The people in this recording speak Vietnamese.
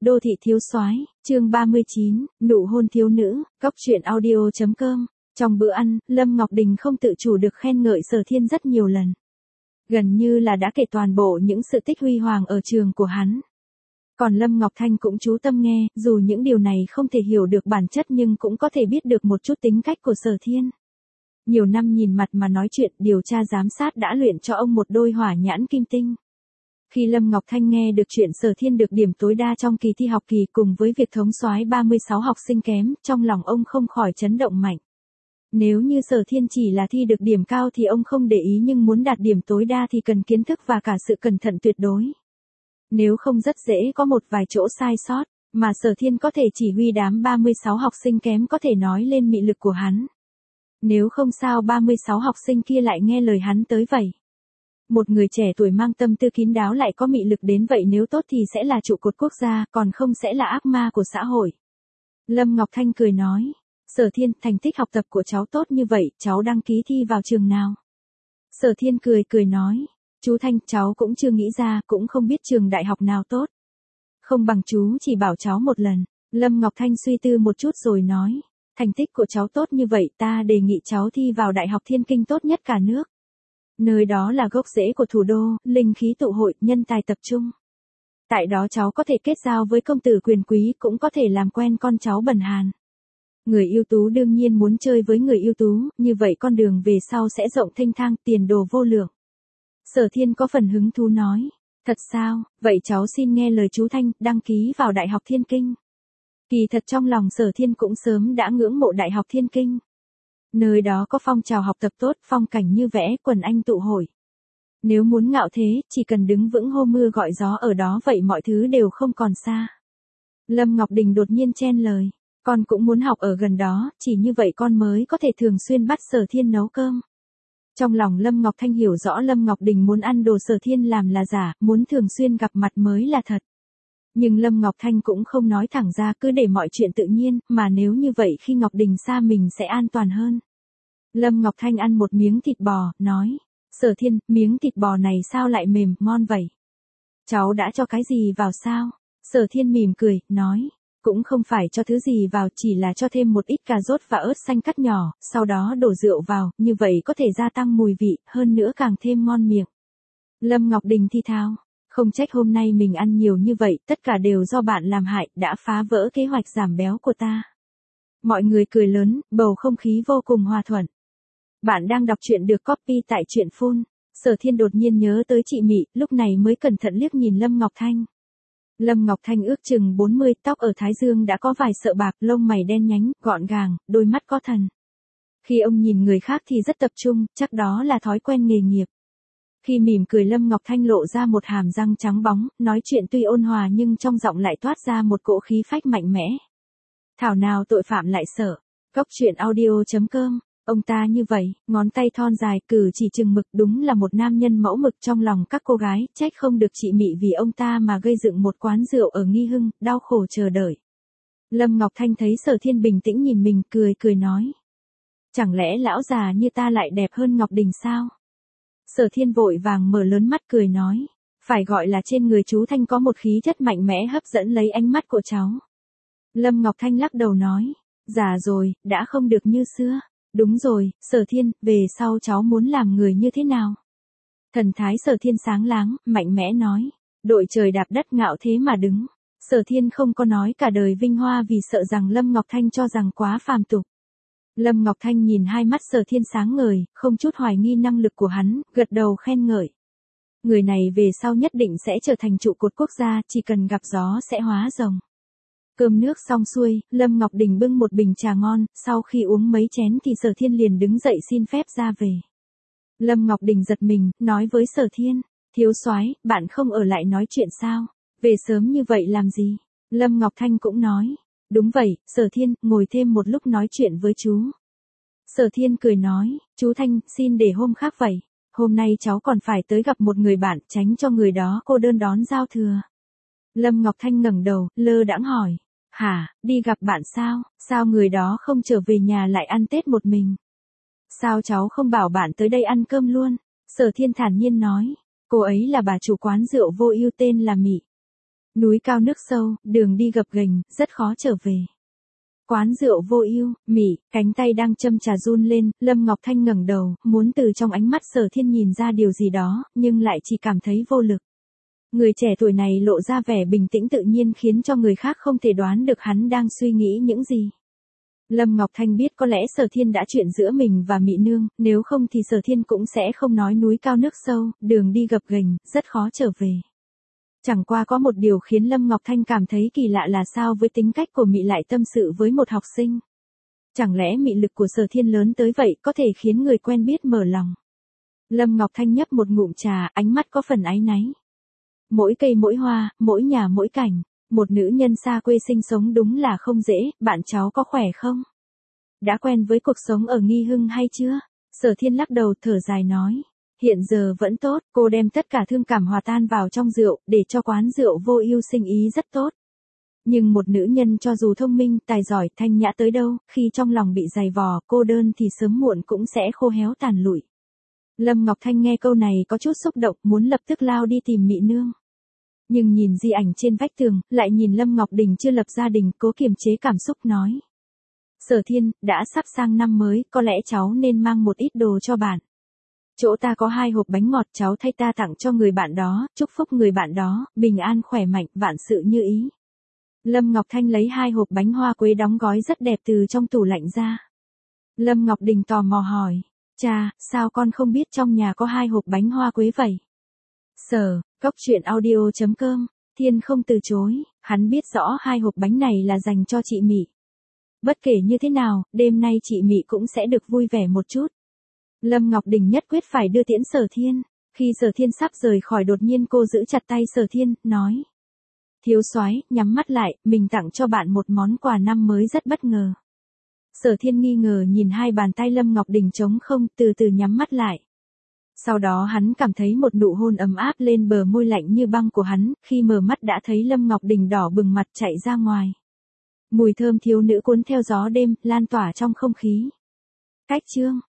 Đô thị thiếu soái, chương 39, nụ hôn thiếu nữ, góc truyện audio.com. Trong bữa ăn, Lâm Ngọc Đình không tự chủ được khen ngợi Sở Thiên rất nhiều lần. Gần như là đã kể toàn bộ những sự tích huy hoàng ở trường của hắn. Còn Lâm Ngọc Thanh cũng chú tâm nghe, dù những điều này không thể hiểu được bản chất nhưng cũng có thể biết được một chút tính cách của Sở Thiên. Nhiều năm nhìn mặt mà nói chuyện, điều tra giám sát đã luyện cho ông một đôi hỏa nhãn kim tinh. Khi Lâm Ngọc Thanh nghe được chuyện Sở Thiên được điểm tối đa trong kỳ thi học kỳ cùng với việc thống soái 36 học sinh kém, trong lòng ông không khỏi chấn động mạnh. Nếu như Sở Thiên chỉ là thi được điểm cao thì ông không để ý, nhưng muốn đạt điểm tối đa thì cần kiến thức và cả sự cẩn thận tuyệt đối. Nếu không rất dễ có một vài chỗ sai sót, mà Sở Thiên có thể chỉ huy đám 36 học sinh kém có thể nói lên mị lực của hắn. Nếu không sao 36 học sinh kia lại nghe lời hắn tới vậy. Một người trẻ tuổi mang tâm tư kín đáo lại có mị lực đến vậy, nếu tốt thì sẽ là trụ cột quốc gia, còn không sẽ là ác ma của xã hội. Lâm Ngọc Thanh cười nói, Sở Thiên, thành tích học tập của cháu tốt như vậy, cháu đăng ký thi vào trường nào? Sở Thiên cười nói, chú Thanh, cháu cũng chưa nghĩ ra, cũng không biết trường đại học nào tốt. Không bằng chú chỉ bảo cháu một lần. Lâm Ngọc Thanh suy tư một chút rồi nói, thành tích của cháu tốt như vậy, ta đề nghị cháu thi vào Đại học Thiên Kinh tốt nhất cả nước. Nơi đó là gốc rễ của thủ đô, linh khí tụ hội, nhân tài tập trung. Tại đó cháu có thể kết giao với công tử quyền quý, cũng có thể làm quen con cháu bần hàn. Người ưu tú đương nhiên muốn chơi với người ưu tú, như vậy con đường về sau sẽ rộng thênh thang, tiền đồ vô lượng. Sở Thiên có phần hứng thú nói, thật sao, vậy cháu xin nghe lời chú Thanh, đăng ký vào Đại học Thiên Kinh. Kỳ thật trong lòng Sở Thiên cũng sớm đã ngưỡng mộ Đại học Thiên Kinh. Nơi đó có phong trào học tập tốt, phong cảnh như vẽ, quần anh tụ hội. Nếu muốn ngạo thế, chỉ cần đứng vững hô mưa gọi gió ở đó, vậy mọi thứ đều không còn xa. Lâm Ngọc Đình đột nhiên chen lời, con cũng muốn học ở gần đó, chỉ như vậy con mới có thể thường xuyên bắt Sở Thiên nấu cơm. Trong lòng Lâm Ngọc Thanh hiểu rõ Lâm Ngọc Đình muốn ăn đồ Sở Thiên làm là giả, muốn thường xuyên gặp mặt mới là thật. Nhưng Lâm Ngọc Thanh cũng không nói thẳng ra, cứ để mọi chuyện tự nhiên, mà nếu như vậy khi Ngọc Đình xa mình sẽ an toàn hơn. Lâm Ngọc Thanh ăn một miếng thịt bò, nói, Sở Thiên, miếng thịt bò này sao lại mềm, ngon vậy? Cháu đã cho cái gì vào sao? Sở Thiên mỉm cười, nói, cũng không phải cho thứ gì vào, chỉ là cho thêm một ít cà rốt và ớt xanh cắt nhỏ, sau đó đổ rượu vào, như vậy có thể gia tăng mùi vị, hơn nữa càng thêm ngon miệng. Lâm Ngọc Đình thi thao, không trách hôm nay mình ăn nhiều như vậy, tất cả đều do bạn làm hại, đã phá vỡ kế hoạch giảm béo của ta. Mọi người cười lớn, bầu không khí vô cùng hòa thuận. Bạn đang đọc truyện được copy tại truyện Phun. Sở Thiên đột nhiên nhớ tới chị Mị, lúc này mới cẩn thận liếc nhìn Lâm Ngọc Thanh. Lâm Ngọc Thanh ước chừng 40, tóc ở thái dương đã có vài sợi bạc, lông mày đen nhánh, gọn gàng, đôi mắt có thần. Khi ông nhìn người khác thì rất tập trung, chắc đó là thói quen nghề nghiệp. Khi mỉm cười Lâm Ngọc Thanh lộ ra một hàm răng trắng bóng, nói chuyện tuy ôn hòa nhưng trong giọng lại toát ra một cỗ khí phách mạnh mẽ. Thảo nào tội phạm lại sợ. Góc truyện audio.com. Ông ta như vậy, ngón tay thon dài, cử chỉ chừng mực, đúng là một nam nhân mẫu mực trong lòng các cô gái, trách không được chị Mị vì ông ta mà gây dựng một quán rượu ở Nghi Hưng, đau khổ chờ đợi. Lâm Ngọc Thanh thấy Sở Thiên bình tĩnh nhìn mình, cười nói. Chẳng lẽ lão già như ta lại đẹp hơn Ngọc Đình sao? Sở Thiên vội vàng mở lớn mắt cười nói, phải gọi là trên người chú Thanh có một khí chất mạnh mẽ hấp dẫn lấy ánh mắt của cháu. Lâm Ngọc Thanh lắc đầu nói, già rồi, đã không được như xưa. Đúng rồi, Sở Thiên, về sau cháu muốn làm người như thế nào? Thần thái Sở Thiên sáng láng, mạnh mẽ nói, đội trời đạp đất ngạo thế mà đứng. Sở Thiên không có nói cả đời vinh hoa vì sợ rằng Lâm Ngọc Thanh cho rằng quá phàm tục. Lâm Ngọc Thanh nhìn hai mắt Sở Thiên sáng ngời, không chút hoài nghi năng lực của hắn, gật đầu khen ngợi. Người này về sau nhất định sẽ trở thành trụ cột quốc gia, chỉ cần gặp gió sẽ hóa rồng. Cơm nước xong xuôi, Lâm Ngọc Đình bưng một bình trà ngon, sau khi uống mấy chén thì Sở Thiên liền đứng dậy xin phép ra về. Lâm Ngọc Đình giật mình, nói với Sở Thiên, thiếu soái, bạn không ở lại nói chuyện sao? Về sớm như vậy làm gì? Lâm Ngọc Thanh cũng nói, đúng vậy, Sở Thiên, ngồi thêm một lúc nói chuyện với chú. Sở Thiên cười nói, chú Thanh, xin để hôm khác vậy. Hôm nay cháu còn phải tới gặp một người bạn, tránh cho người đó cô đơn đón giao thừa. Lâm Ngọc Thanh ngẩng đầu, lơ đãng hỏi, hả, đi gặp bạn sao, sao người đó không trở về nhà lại ăn Tết một mình? Sao cháu không bảo bạn tới đây ăn cơm luôn? Sở Thiên thản nhiên nói, cô ấy là bà chủ quán rượu vô ưu tên là Mị. Núi cao nước sâu, đường đi gập ghềnh, rất khó trở về. Quán rượu Vô Ưu, Mị, cánh tay đang châm trà run lên, Lâm Ngọc Thanh ngẩng đầu, muốn từ trong ánh mắt Sở Thiên nhìn ra điều gì đó, nhưng lại chỉ cảm thấy vô lực. Người trẻ tuổi này lộ ra vẻ bình tĩnh tự nhiên khiến cho người khác không thể đoán được hắn đang suy nghĩ những gì. Lâm Ngọc Thanh biết có lẽ Sở Thiên đã chuyện giữa mình và Mị Nương, nếu không thì Sở Thiên cũng sẽ không nói núi cao nước sâu, đường đi gập ghềnh, rất khó trở về. Chẳng qua có một điều khiến Lâm Ngọc Thanh cảm thấy kỳ lạ là sao với tính cách của Mị lại tâm sự với một học sinh. Chẳng lẽ mị lực của Sở Thiên lớn tới vậy có thể khiến người quen biết mở lòng. Lâm Ngọc Thanh nhấp một ngụm trà, ánh mắt có phần áy náy. Mỗi cây mỗi hoa, mỗi nhà mỗi cảnh, một nữ nhân xa quê sinh sống đúng là không dễ, bạn cháu có khỏe không? Đã quen với cuộc sống ở Nghi Hưng hay chưa? Sở Thiên lắc đầu thở dài nói. Hiện giờ vẫn tốt, cô đem tất cả thương cảm hòa tan vào trong rượu, để cho quán rượu Vô Ưu sinh ý rất tốt. Nhưng một nữ nhân cho dù thông minh, tài giỏi, thanh nhã tới đâu, khi trong lòng bị dày vò, cô đơn thì sớm muộn cũng sẽ khô héo tàn lụi. Lâm Ngọc Thanh nghe câu này có chút xúc động, muốn lập tức lao đi tìm Mị Nương. Nhưng nhìn di ảnh trên vách tường, lại nhìn Lâm Ngọc Đình chưa lập gia đình, cố kiềm chế cảm xúc nói. Sở Thiên, đã sắp sang năm mới, có lẽ cháu nên mang một ít đồ cho bạn. Chỗ ta có 2 hộp bánh ngọt, cháu thay ta tặng cho người bạn đó, chúc phúc người bạn đó, bình an khỏe mạnh, vạn sự như ý. Lâm Ngọc Thanh lấy 2 hộp bánh hoa quế đóng gói rất đẹp từ trong tủ lạnh ra. Lâm Ngọc Đình tò mò hỏi, cha, sao con không biết trong nhà có 2 hộp bánh hoa quế vậy? Sở, coctruyện.audio.com, Thiên không từ chối, hắn biết rõ 2 hộp bánh này là dành cho chị Mị. Bất kể như thế nào, đêm nay chị Mị cũng sẽ được vui vẻ một chút. Lâm Ngọc Đình nhất quyết phải đưa tiễn Sở Thiên. Khi Sở Thiên sắp rời khỏi đột nhiên cô giữ chặt tay Sở Thiên, nói. Thiếu soái, nhắm mắt lại, mình tặng cho bạn một món quà năm mới rất bất ngờ. Sở Thiên nghi ngờ nhìn 2 bàn tay Lâm Ngọc Đình trống không, từ từ nhắm mắt lại. Sau đó hắn cảm thấy một nụ hôn ấm áp lên bờ môi lạnh như băng của hắn, khi mở mắt đã thấy Lâm Ngọc Đình đỏ bừng mặt chạy ra ngoài. Mùi thơm thiếu nữ cuốn theo gió đêm, lan tỏa trong không khí. Cách chương